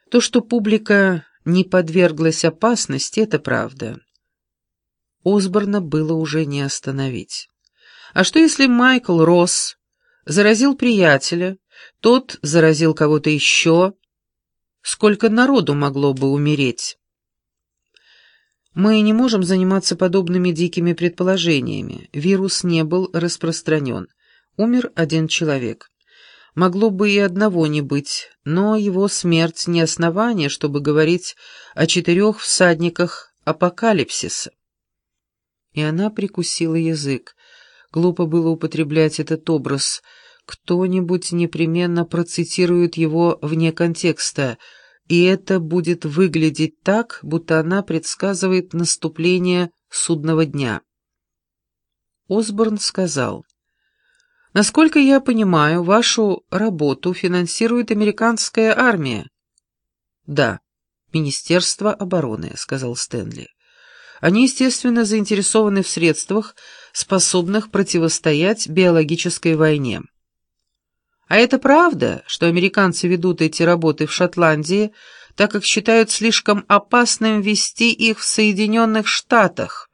То, что публика не подверглась опасности, это правда. Осборна было уже не остановить. А что если Майкл Росс заразил приятеля, тот заразил кого-то еще? Сколько народу могло бы умереть? Мы не можем заниматься подобными дикими предположениями. Вирус не был распространен. Умер один человек. Могло бы и одного не быть, но его смерть не основание, чтобы говорить о 4 всадниках апокалипсиса. И она прикусила язык. Глупо было употреблять этот образ. Кто-нибудь непременно процитирует его вне контекста, и это будет выглядеть так, будто она предсказывает наступление судного дня. Осборн сказал: «Насколько я понимаю, вашу работу финансирует американская армия». «Да, Министерство обороны», — сказал Стэнли. «Они, естественно, заинтересованы в средствах, способных противостоять биологической войне». «А это правда, что американцы ведут эти работы в Шотландии, так как считают слишком опасным вести их в Соединенных Штатах?»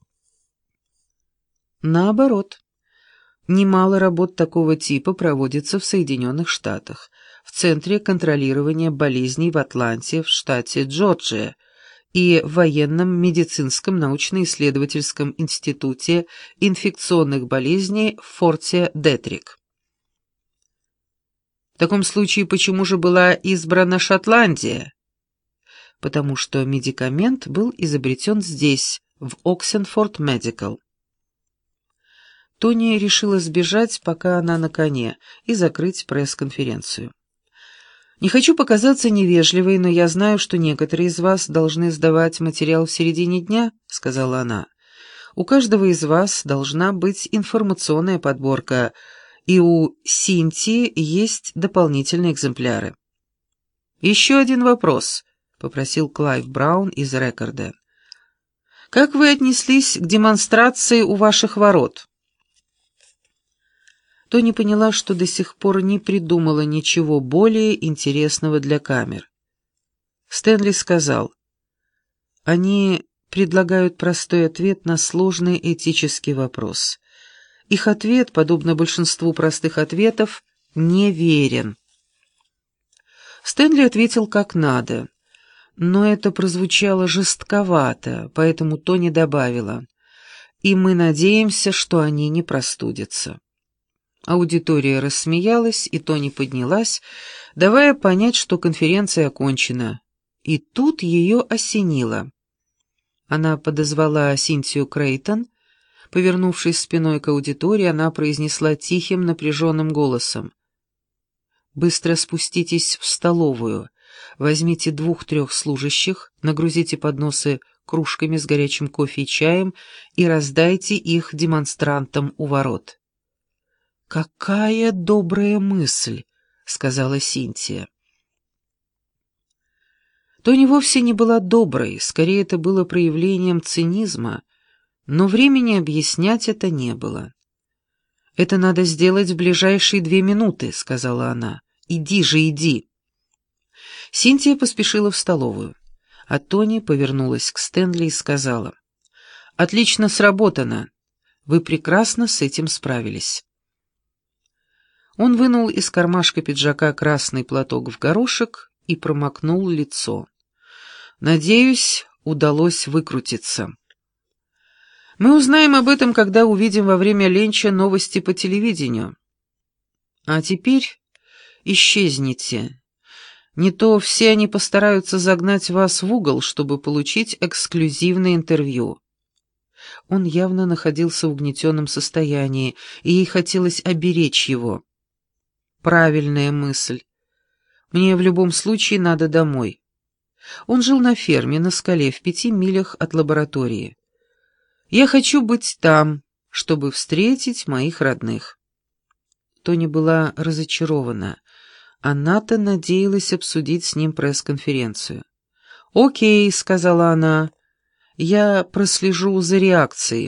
«Наоборот. Немало работ такого типа проводится в Соединенных Штатах, в Центре контролирования болезней в Атланте, в штате Джорджия, и в военном медицинском научно-исследовательском институте инфекционных болезней в форте Детрик». «В таком случае почему же была избрана Шотландия?» «Потому что медикамент был изобретен здесь, в Оксенфорд Медикал». Тони решила сбежать, пока она на коне, и закрыть пресс-конференцию. «Не хочу показаться невежливой, но я знаю, что некоторые из вас должны сдавать материал в середине дня», — сказала она. «У каждого из вас должна быть информационная подборка, и у Синтии есть дополнительные экземпляры». «Еще один вопрос», — попросил Клайв Браун из «Рекорда». «Как вы отнеслись к демонстрации у ваших ворот?» Тони поняла, что до сих пор не придумала ничего более интересного для камер. Стэнли сказал: «Они предлагают простой ответ на сложный этический вопрос. Их ответ, подобно большинству простых ответов, неверен». Стэнли ответил как надо, но это прозвучало жестковато, поэтому Тони добавила: «И мы надеемся, что они не простудятся». Аудитория рассмеялась, и Тони поднялась, давая понять, что конференция окончена. И тут ее осенило. Она подозвала Синтию Крейтон. Повернувшись спиной к аудитории, она произнесла тихим, напряженным голосом: «Быстро спуститесь в столовую, возьмите 2-3 служащих, нагрузите подносы кружками с горячим кофе и чаем и раздайте их демонстрантам у ворот». «Какая добрая мысль», — сказала Синтия. Тони вовсе не была доброй, скорее это было проявлением цинизма, но времени объяснять это не было. «Это надо сделать в ближайшие 2 минуты», — сказала она. «Иди же, иди». Синтия поспешила в столовую, а Тони повернулась к Стэнли и сказала: «Отлично сработано. Вы прекрасно с этим справились». Он вынул из кармашка пиджака красный платок в горошек и промокнул лицо. «Надеюсь, удалось выкрутиться. Мы узнаем об этом, когда увидим во время ленча новости по телевидению. А теперь исчезните. Не то все они постараются загнать вас в угол, чтобы получить эксклюзивное интервью». Он явно находился в угнетенном состоянии, и ей хотелось оберечь его. Правильная мысль. Мне в любом случае надо домой. Он жил на ферме на скале в 5 милях от лаборатории. Я хочу быть там, чтобы встретить моих родных. Тони была разочарована. Она-то надеялась обсудить с ним пресс-конференцию. «Окей», — сказала она, — «я прослежу за реакцией».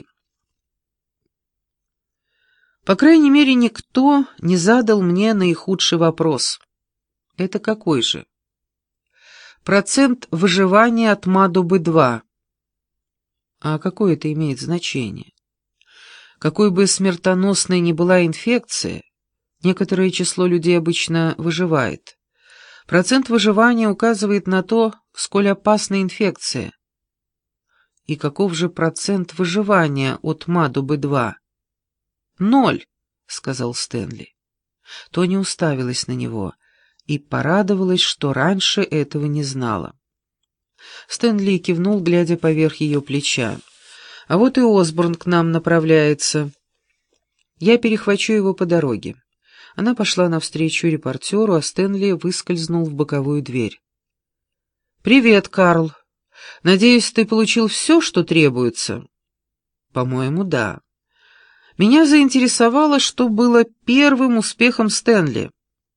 По крайней мере, никто не задал мне наихудший вопрос. Это какой же? Процент выживания от МАДУБ-2. А какое это имеет значение? Какой бы смертоносной ни была инфекция, некоторое число людей обычно выживает. Процент выживания указывает на то, сколь опасна инфекция. И каков же процент выживания от МАДУБ-2? 0, сказал Стэнли. Тони уставилась на него и порадовалась, что раньше этого не знала. Стэнли кивнул, глядя поверх ее плеча. «А вот и Осборн к нам направляется. Я перехвачу его по дороге». Она пошла навстречу репортеру, а Стэнли выскользнул в боковую дверь. «Привет, Карл. Надеюсь, ты получил все, что требуется?» «По-моему, да. Меня заинтересовало, что было первым успехом Стэнли».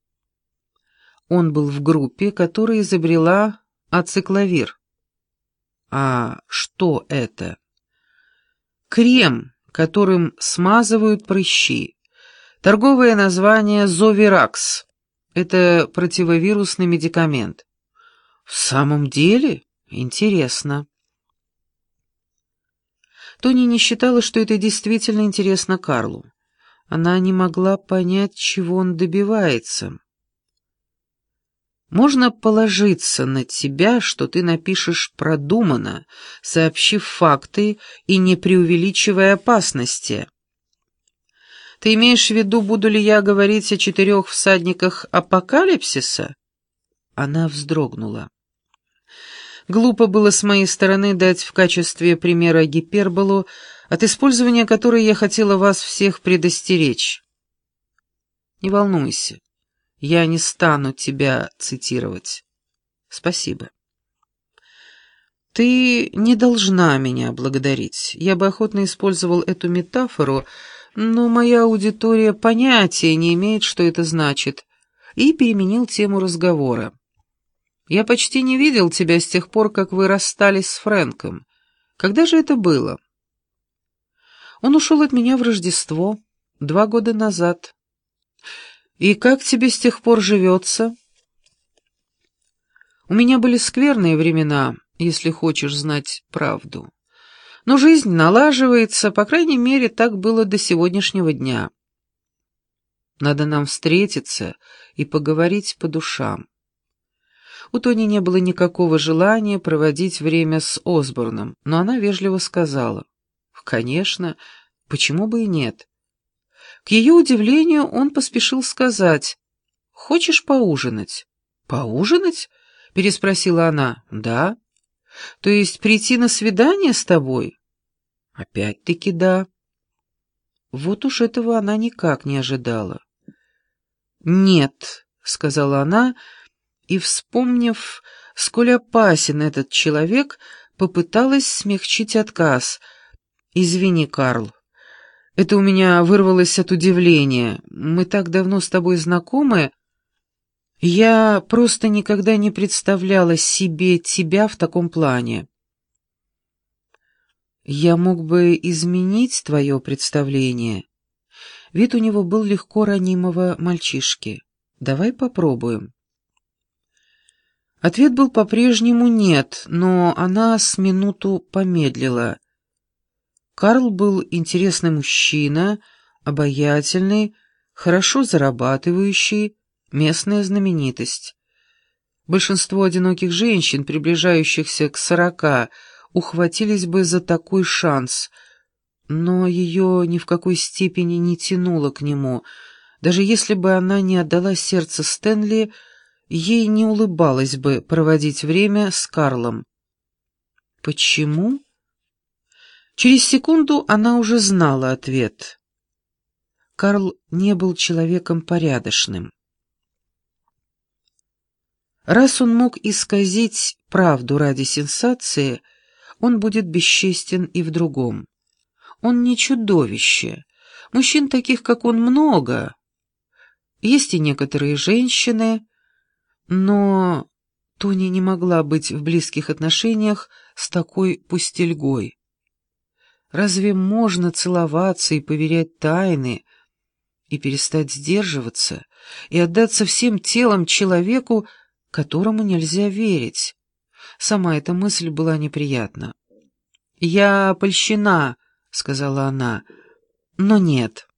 Он был в группе, которая изобрела ацикловир. А что это? Крем, которым смазывают прыщи. Торговое название Зовиракс. Это противовирусный медикамент. В самом деле? Интересно. Тони не считала, что это действительно интересно Карлу. Она не могла понять, чего он добивается. Можно положиться на тебя, что ты напишешь продуманно, сообщив факты и не преувеличивая опасности. Ты имеешь в виду, буду ли я говорить о 4 всадниках апокалипсиса? Она вздрогнула. Глупо было с моей стороны дать в качестве примера гиперболу, от использования которой я хотела вас всех предостеречь. Не волнуйся. Я не стану тебя цитировать. Спасибо. Ты не должна меня благодарить. Я бы охотно использовал эту метафору, но моя аудитория понятия не имеет, что это значит, и переменил тему разговора. Я почти не видел тебя с тех пор, как вы расстались с Фрэнком. Когда же это было? Он ушел от меня в Рождество, 2 года назад. И как тебе с тех пор живется? У меня были скверные времена, если хочешь знать правду. Но жизнь налаживается, по крайней мере, так было до сегодняшнего дня. Надо нам встретиться и поговорить по душам. У Тони не было никакого желания проводить время с Осборном, но она вежливо сказала: «Конечно, почему бы и нет?» К ее удивлению, он поспешил сказать: «Хочешь поужинать?» «Поужинать?» — переспросила она. «Да». «То есть прийти на свидание с тобой?» «Опять-таки да». Вот уж этого она никак не ожидала. «Нет», — сказала она, и, вспомнив, сколь опасен этот человек, попыталась смягчить отказ. «Извини, Карл. Это у меня вырвалось от удивления. Мы так давно с тобой знакомы. Я просто никогда не представляла себе тебя в таком плане». «Я мог бы изменить твое представление». Вид у него был легко ранимого мальчишки. «Давай попробуем». Ответ был по-прежнему «нет», но она с минуту помедлила. Карл был интересный мужчина, обаятельный, хорошо зарабатывающий, местная знаменитость. Большинство одиноких женщин, приближающихся к 40, ухватились бы за такой шанс, но ее ни в какой степени не тянуло к нему. Даже если бы она не отдала сердце Стэнли, ей не улыбалось бы проводить время с Карлом. Почему? Через секунду она уже знала ответ. Карл не был человеком порядочным. Раз он мог исказить правду ради сенсации, он будет бесчестен и в другом. Он не чудовище. Мужчин таких, как он, много. Есть и некоторые женщины, но Тони не могла быть в близких отношениях с такой пустельгой. Разве можно целоваться и поверять тайны, и перестать сдерживаться, и отдаться всем телом человеку, которому нельзя верить? Сама эта мысль была неприятна. «Я польщена», — сказала она, — «но нет».